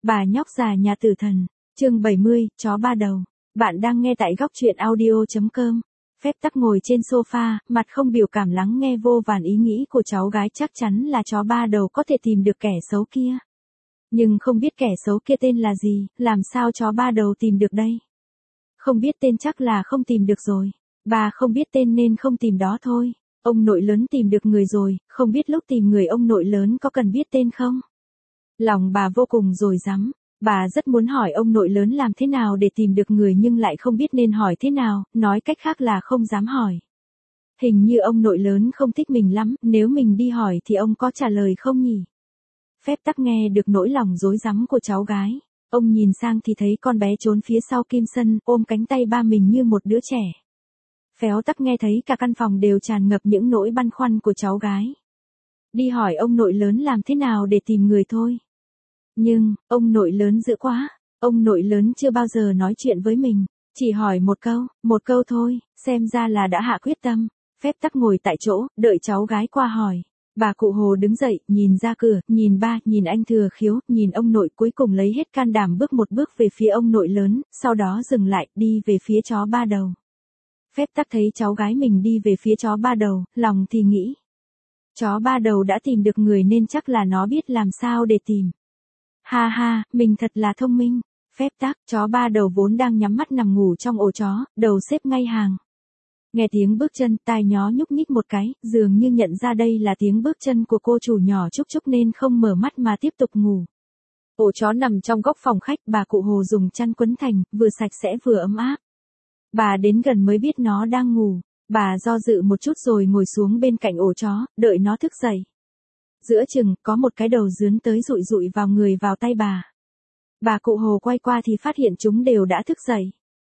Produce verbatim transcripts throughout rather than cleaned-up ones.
Bà nhóc già nhà tử thần, chương bảy mươi, chó ba đầu. Bạn đang nghe tại góc truyện audio chấm com. Phép tắc ngồi trên sofa, mặt không biểu cảm lắng nghe vô vàn ý nghĩ của cháu gái, chắc chắn là chó ba đầu có thể tìm được kẻ xấu kia. Nhưng không biết kẻ xấu kia tên là gì, làm sao chó ba đầu tìm được đây? Không biết tên chắc là không tìm được rồi. Bà không biết tên nên không tìm đó thôi. Ông nội lớn tìm được người rồi, không biết lúc tìm người ông nội lớn có cần biết tên không? Lòng bà vô cùng dối dắm, bà rất muốn hỏi ông nội lớn làm thế nào để tìm được người nhưng lại không biết nên hỏi thế nào, nói cách khác là không dám hỏi. Hình như ông nội lớn không thích mình lắm, nếu mình đi hỏi thì ông có trả lời không nhỉ? Phép tắc nghe được nỗi lòng rối rắm của cháu gái. Ông nhìn sang thì thấy con bé trốn phía sau Kim Sân, ôm cánh tay ba mình như một đứa trẻ. Phéo tắc nghe thấy cả căn phòng đều tràn ngập những nỗi băn khoăn của cháu gái. Đi hỏi ông nội lớn làm thế nào để tìm người thôi. Nhưng, ông nội lớn dữ quá, ông nội lớn chưa bao giờ nói chuyện với mình, chỉ hỏi một câu, một câu thôi, xem ra là đã hạ quyết tâm. Phép tắc ngồi tại chỗ, đợi cháu gái qua hỏi. Bà cụ Hồ đứng dậy, nhìn ra cửa, nhìn ba, nhìn anh Thừa Khiếu, nhìn ông nội, cuối cùng lấy hết can đảm bước một bước về phía ông nội lớn, sau đó dừng lại, đi về phía chó ba đầu. Phép tắc thấy cháu gái mình đi về phía chó ba đầu, lòng thì nghĩ. Chó ba đầu đã tìm được người nên chắc là nó biết làm sao để tìm. Ha ha, mình thật là thông minh. Phép tắc, chó ba đầu vốn đang nhắm mắt nằm ngủ trong ổ chó, đầu xếp ngay hàng. Nghe tiếng bước chân, tai nhó nhúc nhích một cái, dường như nhận ra đây là tiếng bước chân của cô chủ nhỏ Trúc Trúc nên không mở mắt mà tiếp tục ngủ. Ổ chó nằm trong góc phòng khách, bà cụ Hồ dùng chăn quấn thành, vừa sạch sẽ vừa ấm áp. Bà đến gần mới biết nó đang ngủ, bà do dự một chút rồi ngồi xuống bên cạnh ổ chó, đợi nó thức dậy. Giữa chừng, có một cái đầu dướn tới dụi dụi vào người vào tay bà. Bà cụ Hồ quay qua thì phát hiện chúng đều đã thức dậy.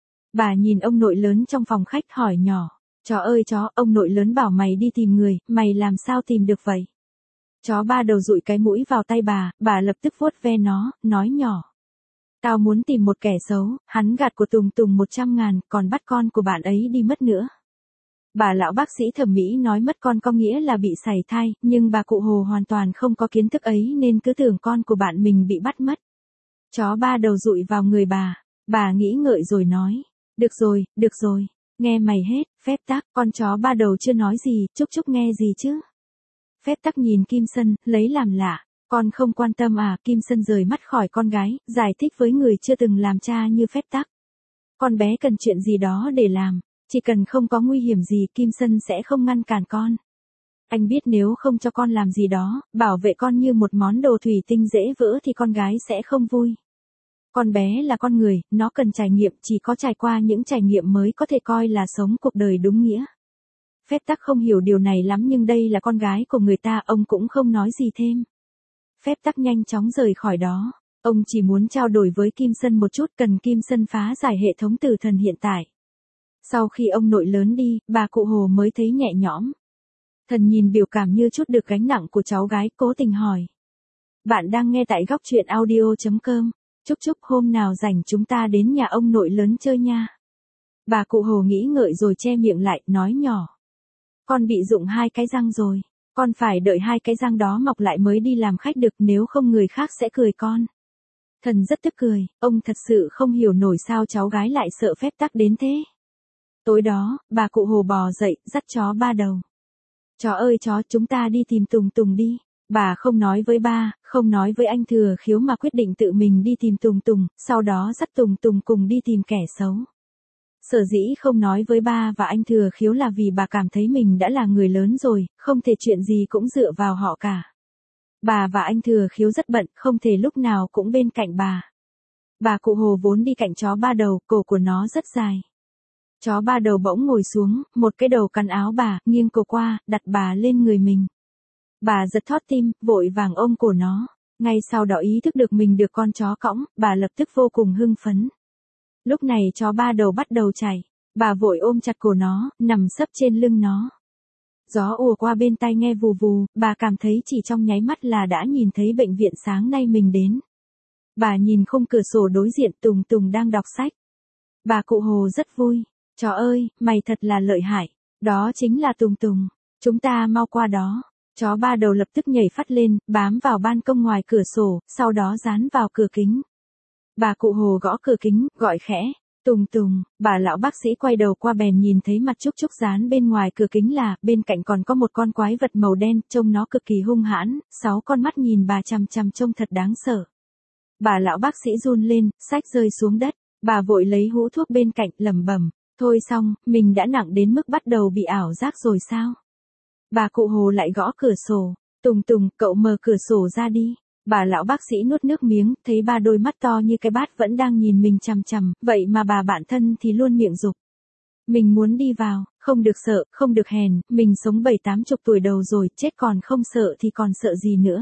Bà nhìn ông nội lớn trong phòng khách hỏi nhỏ, chó ơi chó, ông nội lớn bảo mày đi tìm người, mày làm sao tìm được vậy? Chó ba đầu dụi cái mũi vào tay bà, bà lập tức vuốt ve nó, nói nhỏ. Tao muốn tìm một kẻ xấu, hắn gạt của Tùng Tùng một trăm ngàn, còn bắt con của bạn ấy đi mất nữa. Bà lão bác sĩ thẩm mỹ nói mất con có nghĩa là bị sảy thai, nhưng bà cụ Hồ hoàn toàn không có kiến thức ấy nên cứ tưởng con của bạn mình bị bắt mất. Chó ba đầu dụi vào người bà, bà nghĩ ngợi rồi nói, được rồi, được rồi, nghe mày hết. Phép tắc, con chó ba đầu chưa nói gì, Trúc Trúc nghe gì chứ? Phép tắc nhìn Kim Sân, lấy làm lạ, con không quan tâm à? Kim Sân rời mắt khỏi con gái, giải thích với người chưa từng làm cha như phép tắc. Con bé cần chuyện gì đó để làm. Chỉ cần không có nguy hiểm gì, Kim Sân sẽ không ngăn cản con. Anh biết nếu không cho con làm gì đó, bảo vệ con như một món đồ thủy tinh dễ vỡ thì con gái sẽ không vui. Con bé là con người, nó cần trải nghiệm, chỉ có trải qua những trải nghiệm mới có thể coi là sống cuộc đời đúng nghĩa. Phép tắc không hiểu điều này lắm nhưng đây là con gái của người ta, ông cũng không nói gì thêm. Phép tắc nhanh chóng rời khỏi đó. Ông chỉ muốn trao đổi với Kim Sân một chút, cần Kim Sân phá giải hệ thống tử thần hiện tại. Sau khi ông nội lớn đi, bà cụ Hồ mới thấy nhẹ nhõm. Thần nhìn biểu cảm như chút được gánh nặng của cháu gái, cố tình hỏi. Bạn đang nghe tại góc truyện audio chấm com. Trúc Trúc, hôm nào rảnh chúng ta đến nhà ông nội lớn chơi nha. Bà cụ Hồ nghĩ ngợi rồi che miệng lại, nói nhỏ. Con bị rụng hai cái răng rồi, con phải đợi hai cái răng đó mọc lại mới đi làm khách được, nếu không người khác sẽ cười con. Thần rất tức cười, ông thật sự không hiểu nổi sao cháu gái lại sợ phép tắc đến thế. Tối đó, bà cụ Hồ bò dậy, dắt chó ba đầu. Chó ơi chó, chúng ta đi tìm Tùng Tùng đi. Bà không nói với ba, không nói với anh Thừa Khiếu mà quyết định tự mình đi tìm Tùng Tùng, sau đó dắt Tùng Tùng cùng đi tìm kẻ xấu. Sở dĩ không nói với ba và anh Thừa Khiếu là vì bà cảm thấy mình đã là người lớn rồi, không thể chuyện gì cũng dựa vào họ cả. Bà và anh Thừa Khiếu rất bận, không thể lúc nào cũng bên cạnh bà. Bà cụ Hồ vốn đi cạnh chó ba đầu, cổ của nó rất dài. Chó ba đầu bỗng ngồi xuống, một cái đầu cắn áo bà, nghiêng cổ qua, đặt bà lên người mình. Bà giật thót tim, vội vàng ôm cổ nó. Ngay sau đó ý thức được mình được con chó cõng, bà lập tức vô cùng hưng phấn. Lúc này chó ba đầu bắt đầu chạy, bà vội ôm chặt cổ nó, nằm sấp trên lưng nó. Gió ùa qua bên tai nghe vù vù, bà cảm thấy chỉ trong nháy mắt là đã nhìn thấy bệnh viện sáng nay mình đến. Bà nhìn khung cửa sổ đối diện, Tùng Tùng đang đọc sách. Bà cụ Hồ rất vui. Chó ơi, mày thật là lợi hại. Đó chính là Tùng Tùng. Chúng ta mau qua đó. Chó ba đầu lập tức nhảy phắt lên, bám vào ban công ngoài cửa sổ, sau đó dán vào cửa kính. Bà cụ Hồ gõ cửa kính, gọi khẽ, Tùng Tùng, bà lão bác sĩ quay đầu qua bèn nhìn thấy mặt Trúc Trúc dán bên ngoài cửa kính là, bên cạnh còn có một con quái vật màu đen, trông nó cực kỳ hung hãn, sáu con mắt nhìn bà chằm chằm trông thật đáng sợ. Bà lão bác sĩ run lên, xách rơi xuống đất, bà vội lấy hũ thuốc bên cạnh, lẩm bẩm, thôi xong, mình đã nặng đến mức bắt đầu bị ảo giác rồi sao? Bà cụ Hồ lại gõ cửa sổ, Tùng Tùng, cậu mở cửa sổ ra đi. Bà lão bác sĩ nuốt nước miếng, thấy ba đôi mắt to như cái bát vẫn đang nhìn mình chằm chằm, vậy mà bà bạn thân thì luôn miệng dục. Mình muốn đi vào, không được sợ, không được hèn, mình sống bảy tám chục tuổi đầu rồi, chết còn không sợ thì còn sợ gì nữa.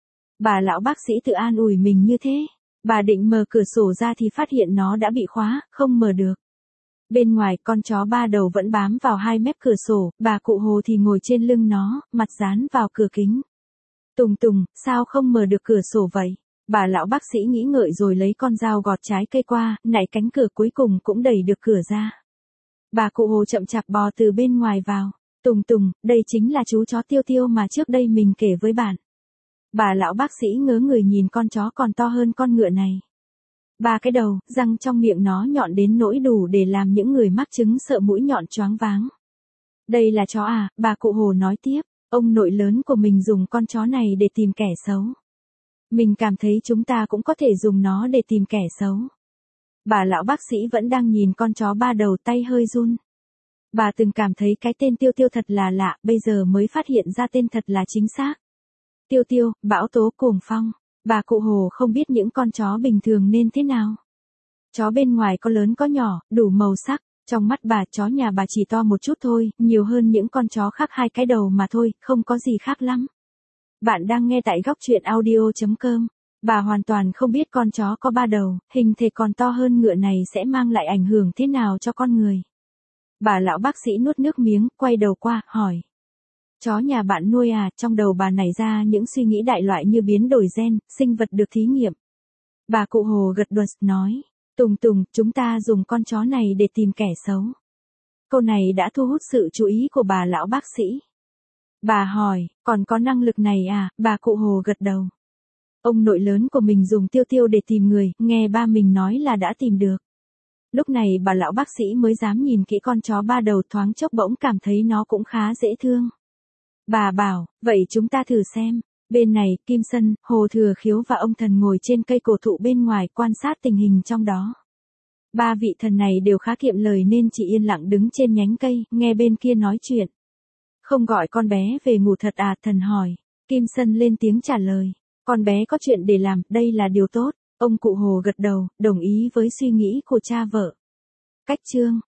Bà lão bác sĩ tự an ủi mình như thế. Bà định mở cửa sổ ra thì phát hiện nó đã bị khóa, không mở được. Bên ngoài con chó ba đầu vẫn bám vào hai mép cửa sổ, bà cụ Hồ thì ngồi trên lưng nó, mặt dán vào cửa kính. Tùng Tùng, sao không mở được cửa sổ vậy? Bà lão bác sĩ nghĩ ngợi rồi lấy con dao gọt trái cây qua, nảy cánh cửa cuối cùng cũng đẩy được cửa ra. Bà cụ Hồ chậm chạp bò từ bên ngoài vào. Tùng Tùng, đây chính là chú chó Tiêu Tiêu mà trước đây mình kể với bạn. Bà lão bác sĩ ngớ người nhìn con chó còn to hơn con ngựa này. Ba cái đầu, răng trong miệng nó nhọn đến nỗi đủ để làm những người mắc chứng sợ mũi nhọn choáng váng. Đây là chó à, bà cụ Hồ nói tiếp, ông nội lớn của mình dùng con chó này để tìm kẻ xấu. Mình cảm thấy chúng ta cũng có thể dùng nó để tìm kẻ xấu. Bà lão bác sĩ vẫn đang nhìn con chó ba đầu, tay hơi run. Bà từng cảm thấy cái tên Tiêu Tiêu thật là lạ, bây giờ mới phát hiện ra tên thật là chính xác. Tiêu Tiêu, bão tố cuồng phong. Bà cụ Hồ không biết những con chó bình thường nên thế nào. Chó bên ngoài có lớn có nhỏ, đủ màu sắc. Trong mắt bà, chó nhà bà chỉ to một chút thôi, nhiều hơn những con chó khác hai cái đầu mà thôi, không có gì khác lắm. Bạn đang nghe tại góc truyện audio chấm com. Bà hoàn toàn không biết con chó có ba đầu, hình thể còn to hơn ngựa này sẽ mang lại ảnh hưởng thế nào cho con người. Bà lão bác sĩ nuốt nước miếng, quay đầu qua, hỏi. Chó nhà bạn nuôi à, trong đầu bà nảy ra những suy nghĩ đại loại như biến đổi gen, sinh vật được thí nghiệm. Bà cụ Hồ gật đầu nói. Tùng Tùng, chúng ta dùng con chó này để tìm kẻ xấu. Câu này đã thu hút sự chú ý của bà lão bác sĩ. Bà hỏi, còn có năng lực này à, bà cụ Hồ gật đầu. Ông nội lớn của mình dùng Tiêu Tiêu để tìm người, nghe ba mình nói là đã tìm được. Lúc này bà lão bác sĩ mới dám nhìn kỹ con chó ba đầu, thoáng chốc bỗng cảm thấy nó cũng khá dễ thương. Bà bảo, vậy chúng ta thử xem. Bên này, Kim Sân, Hồ Thừa Khiếu và ông thần ngồi trên cây cổ thụ bên ngoài quan sát tình hình trong đó. Ba vị thần này đều khá kiệm lời nên chỉ yên lặng đứng trên nhánh cây, nghe bên kia nói chuyện. Không gọi con bé về ngủ thật à, thần hỏi. Kim Sân lên tiếng trả lời. Con bé có chuyện để làm, đây là điều tốt. Ông cụ Hồ gật đầu, đồng ý với suy nghĩ của cha vợ. Cách chương